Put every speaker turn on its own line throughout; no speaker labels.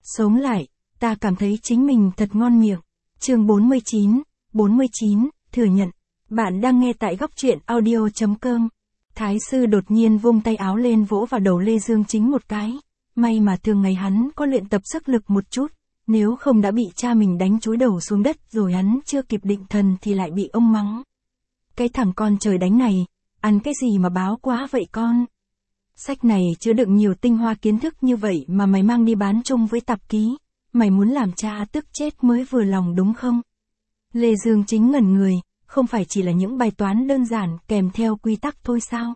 Sống lại, ta cảm thấy chính mình thật ngon miệng. Chương 49, thừa nhận. Bạn đang nghe tại góc truyện audio.com. Thái sư đột nhiên vung tay áo lên vỗ vào đầu Lê Dương Chính một cái. May mà thường ngày hắn có luyện tập sức lực một chút, nếu không đã bị cha mình đánh chúi đầu xuống đất rồi hắn chưa kịp định thần thì lại bị ông mắng. Cái thằng con trời đánh này, ăn cái gì mà báo quá vậy con? Sách này chứa đựng nhiều tinh hoa kiến thức như vậy mà mày mang đi bán chung với tạp ký, mày muốn làm cha tức chết mới vừa lòng đúng không? Lê Dương Chính ngẩn người, không phải chỉ là những bài toán đơn giản kèm theo quy tắc thôi sao?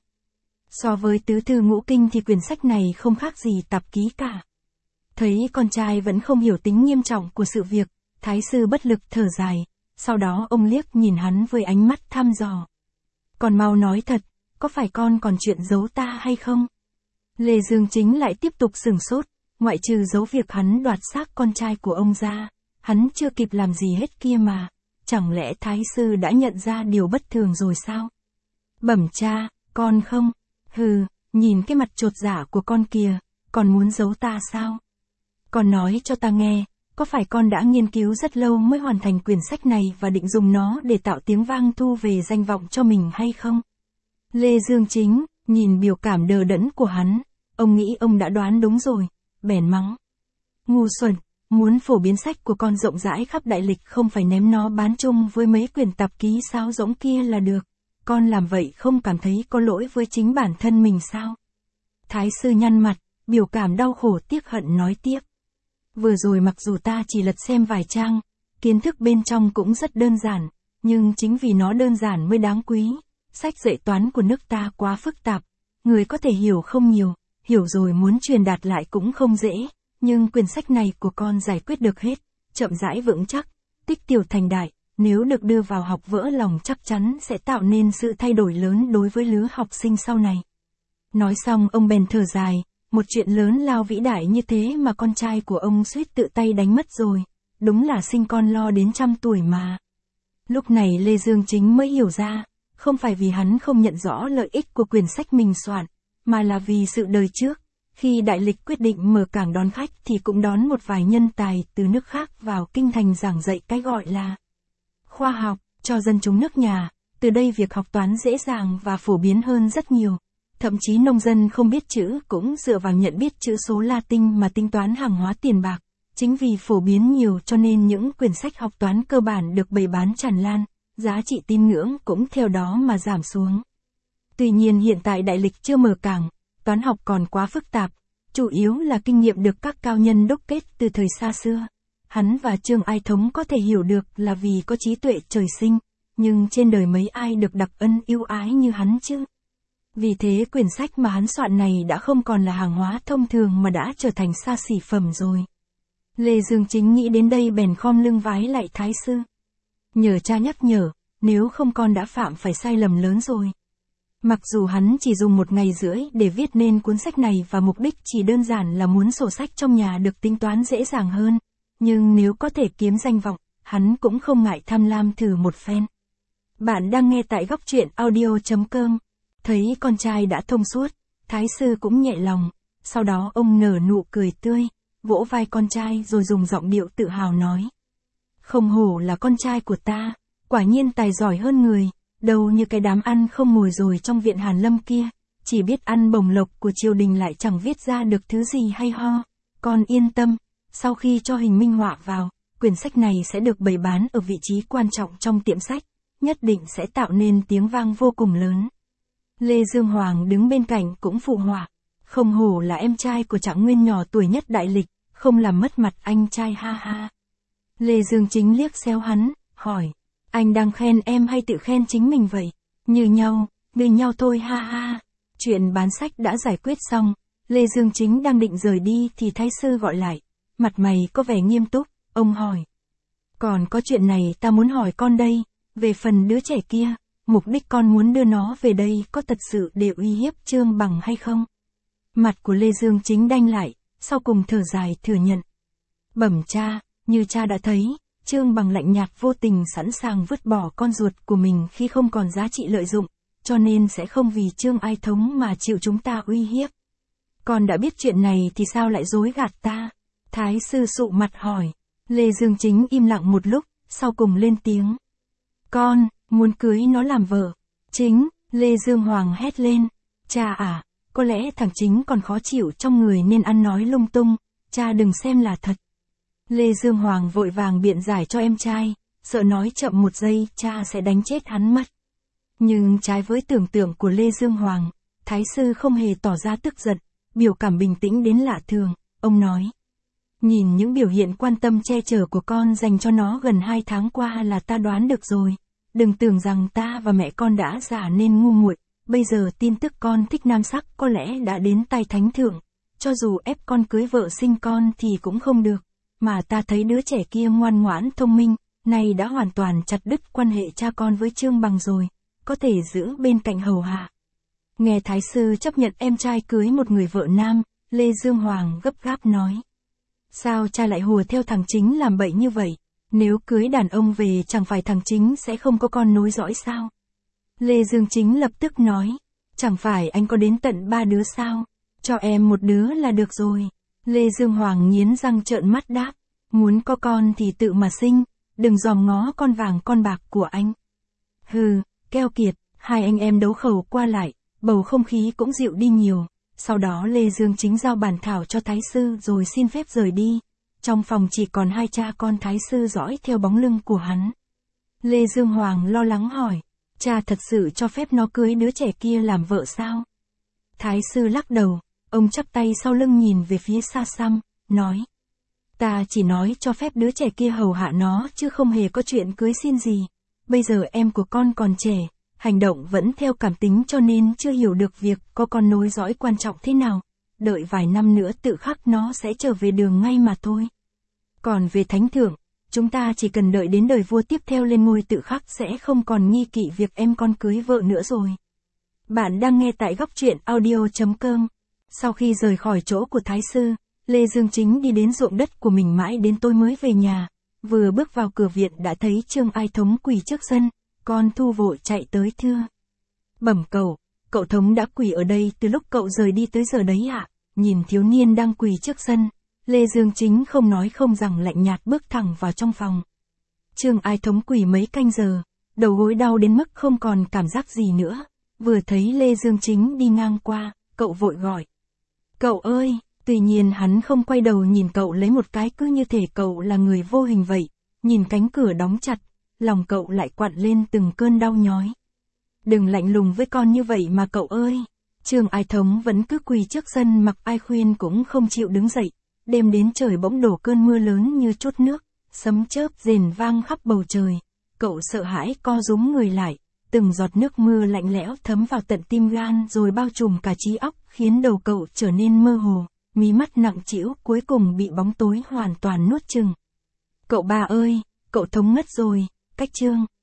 So với tứ thư ngũ kinh thì quyển sách này không khác gì tạp ký cả. Thấy con trai vẫn không hiểu tính nghiêm trọng của sự việc, Thái sư bất lực thở dài, sau đó ông liếc nhìn hắn với ánh mắt thăm dò. Còn mau nói thật, có phải con còn chuyện giấu ta hay không? Lê Dương Chính lại tiếp tục sửng sốt, ngoại trừ giấu việc hắn đoạt xác con trai của ông ra, hắn chưa kịp làm gì hết kia mà, chẳng lẽ Thái sư đã nhận ra điều bất thường rồi sao? Bẩm cha, con không, hừ, nhìn cái mặt chột dạ của con kìa, còn muốn giấu ta sao? Con nói cho ta nghe, có phải con đã nghiên cứu rất lâu mới hoàn thành quyển sách này và định dùng nó để tạo tiếng vang thu về danh vọng cho mình hay không? Lê Dương Chính, nhìn biểu cảm đờ đẫn của hắn, ông nghĩ ông đã đoán đúng rồi, bèn mắng. Ngu xuẩn, muốn phổ biến sách của con rộng rãi khắp đại lịch không phải ném nó bán chung với mấy quyển tạp ký sáo rỗng kia là được, con làm vậy không cảm thấy có lỗi với chính bản thân mình sao? Thái sư nhăn mặt, biểu cảm đau khổ tiếc hận nói tiếp. Vừa rồi mặc dù ta chỉ lật xem vài trang, kiến thức bên trong cũng rất đơn giản, nhưng chính vì nó đơn giản mới đáng quý. Sách dạy toán của nước ta quá phức tạp, người có thể hiểu không nhiều, hiểu rồi muốn truyền đạt lại cũng không dễ, nhưng quyển sách này của con giải quyết được hết, chậm rãi vững chắc, tích tiểu thành đại, nếu được đưa vào học vỡ lòng chắc chắn sẽ tạo nên sự thay đổi lớn đối với lứa học sinh sau này. Nói xong ông bèn thở dài, một chuyện lớn lao vĩ đại như thế mà con trai của ông suýt tự tay đánh mất rồi, đúng là sinh con lo đến 100 tuổi mà. Lúc này Lê Dương Chính mới hiểu ra, không phải vì hắn không nhận rõ lợi ích của quyển sách mình soạn, mà là vì sự đời trước, khi đại lịch quyết định mở cảng đón khách thì cũng đón một vài nhân tài từ nước khác vào kinh thành giảng dạy cái gọi là khoa học, cho dân chúng nước nhà, từ đây việc học toán dễ dàng và phổ biến hơn rất nhiều. Thậm chí nông dân không biết chữ cũng dựa vào nhận biết chữ số Latin mà tính toán hàng hóa tiền bạc. Chính vì phổ biến nhiều cho nên những quyển sách học toán cơ bản được bày bán tràn lan, giá trị tín ngưỡng cũng theo đó mà giảm xuống. Tuy nhiên hiện tại đại lịch chưa mở cảng, toán học còn quá phức tạp, chủ yếu là kinh nghiệm được các cao nhân đúc kết từ thời xa xưa. Hắn và Trương Ai Thống có thể hiểu được là vì có trí tuệ trời sinh, nhưng trên đời mấy ai được đặc ân ưu ái như hắn chứ. Vì thế quyển sách mà hắn soạn này đã không còn là hàng hóa thông thường mà đã trở thành xa xỉ phẩm rồi. Lê Dương Chính nghĩ đến đây bèn khom lưng vái lại Thái sư. Nhờ cha nhắc nhở, nếu không con đã phạm phải sai lầm lớn rồi. Mặc dù hắn chỉ dùng 1 ngày rưỡi để viết nên cuốn sách này và mục đích chỉ đơn giản là muốn sổ sách trong nhà được tính toán dễ dàng hơn, nhưng nếu có thể kiếm danh vọng, hắn cũng không ngại tham lam thử một phen. Bạn đang nghe tại góc truyện audio.com. Thấy con trai đã thông suốt, Thái sư cũng nhẹ lòng, sau đó ông nở nụ cười tươi, vỗ vai con trai rồi dùng giọng điệu tự hào nói. Không hổ là con trai của ta, quả nhiên tài giỏi hơn người, đâu như cái đám ăn không ngồi rồi trong viện Hàn Lâm kia, chỉ biết ăn bổng lộc của triều đình lại chẳng viết ra được thứ gì hay ho. Con yên tâm, sau khi cho hình minh họa vào, quyển sách này sẽ được bày bán ở vị trí quan trọng trong tiệm sách, nhất định sẽ tạo nên tiếng vang vô cùng lớn. Lê Dương Hoàng đứng bên cạnh cũng phụ họa, không hổ là em trai của Trạng Nguyên nhỏ tuổi nhất đại lịch, không làm mất mặt anh trai ha ha. Lê Dương Chính liếc xéo hắn, hỏi, anh đang khen em hay tự khen chính mình vậy? Như nhau thôi ha ha. Chuyện bán sách đã giải quyết xong, Lê Dương Chính đang định rời đi thì Thái sư gọi lại, mặt mày có vẻ nghiêm túc, ông hỏi. Còn có chuyện này ta muốn hỏi con đây, về phần đứa trẻ kia. Mục đích con muốn đưa nó về đây có thật sự để uy hiếp Trương Bằng hay không? Mặt của Lê Dương Chính đanh lại, sau cùng thở dài thừa nhận. Bẩm cha, như cha đã thấy, Trương Bằng lạnh nhạt vô tình sẵn sàng vứt bỏ con ruột của mình khi không còn giá trị lợi dụng, cho nên sẽ không vì Trương Ai Thống mà chịu chúng ta uy hiếp. Con đã biết chuyện này thì sao lại dối gạt ta? Thái sư sụ mặt hỏi. Lê Dương Chính im lặng một lúc, sau cùng lên tiếng. Con, muốn cưới nó làm vợ. Chính, Lê Dương Hoàng hét lên. Cha à, có lẽ thằng Chính còn khó chịu trong người nên ăn nói lung tung, cha đừng xem là thật. Lê Dương Hoàng vội vàng biện giải cho em trai, sợ nói chậm một giây cha sẽ đánh chết hắn mất. Nhưng trái với tưởng tượng của Lê Dương Hoàng, Thái sư không hề tỏ ra tức giận, biểu cảm bình tĩnh đến lạ thường, ông nói. Nhìn những biểu hiện quan tâm che chở của con dành cho nó gần 2 tháng qua là ta đoán được rồi. Đừng tưởng rằng ta và mẹ con đã già nên ngu muội. Bây giờ tin tức con thích nam sắc có lẽ đã đến tai thánh thượng. Cho dù ép con cưới vợ sinh con thì cũng không được. Mà ta thấy đứa trẻ kia ngoan ngoãn thông minh, nay đã hoàn toàn chặt đứt quan hệ cha con với Trương Bằng rồi. Có thể giữ bên cạnh hầu hạ. Nghe Thái sư chấp nhận em trai cưới một người vợ nam, Lê Dương Hoàng gấp gáp nói. Sao cha lại hùa theo thằng Chính làm bậy như vậy? Nếu cưới đàn ông về chẳng phải thằng Chính sẽ không có con nối dõi sao? Lê Dương Chính lập tức nói. Chẳng phải anh có đến tận 3 đứa sao? Cho em một đứa là được rồi. Lê Dương Hoàng nghiến răng trợn mắt đáp. Muốn có con thì tự mà sinh, đừng dòm ngó con vàng con bạc của anh. Hừ, keo kiệt, hai anh em đấu khẩu qua lại, bầu không khí cũng dịu đi nhiều. Sau đó Lê Dương Chính giao bản thảo cho Thái sư rồi xin phép rời đi. Trong phòng chỉ còn hai cha con Thái sư dõi theo bóng lưng của hắn. Lê Dương Hoàng lo lắng hỏi, cha thật sự cho phép nó cưới đứa trẻ kia làm vợ sao? Thái sư lắc đầu, ông chắp tay sau lưng nhìn về phía xa xăm, nói. Ta chỉ nói cho phép đứa trẻ kia hầu hạ nó chứ không hề có chuyện cưới xin gì. Bây giờ em của con còn trẻ, hành động vẫn theo cảm tính cho nên chưa hiểu được việc có con nối dõi quan trọng thế nào. Đợi vài năm nữa tự khắc nó sẽ trở về đường ngay mà thôi. Còn về thánh thượng, chúng ta chỉ cần đợi đến đời vua tiếp theo lên ngôi tự khắc sẽ không còn nghi kỵ việc em con cưới vợ nữa rồi. Bạn đang nghe tại Góc Truyện Audio.com. Sau khi rời khỏi chỗ của Thái sư, Lê Dương Chính đi đến ruộng đất của mình mãi đến tối mới về nhà. Vừa bước vào cửa viện đã thấy Trương Ai Thống quỳ trước sân, con Thu vội chạy tới thưa. Bẩm cậu Thống đã quỳ ở đây từ lúc cậu rời đi tới giờ đấy ạ. Nhìn thiếu niên đang quỳ trước sân, Lê Dương Chính không nói không rằng lạnh nhạt bước thẳng vào trong phòng. Trương Ai Thống quỳ mấy canh giờ, đầu gối đau đến mức không còn cảm giác gì nữa. Vừa thấy Lê Dương Chính đi ngang qua, cậu vội gọi. Cậu ơi! Tuy nhiên hắn không quay đầu nhìn cậu lấy một cái cứ như thể cậu là người vô hình vậy. Nhìn cánh cửa đóng chặt, lòng cậu lại quặn lên từng cơn đau nhói. Đừng lạnh lùng với con như vậy mà cậu ơi! Trương Ai Thống vẫn cứ quỳ trước sân mặc ai khuyên cũng không chịu đứng dậy. Đêm đến trời bỗng đổ cơn mưa lớn như trút nước, sấm chớp rền vang khắp bầu trời. Cậu sợ hãi co rúm người lại, từng giọt nước mưa lạnh lẽo thấm vào tận tim gan rồi bao trùm cả trí óc khiến đầu cậu trở nên mơ hồ. Mí mắt nặng trĩu cuối cùng bị bóng tối hoàn toàn nuốt chửng. Cậu ba ơi, cậu Thống ngất rồi, cách Trương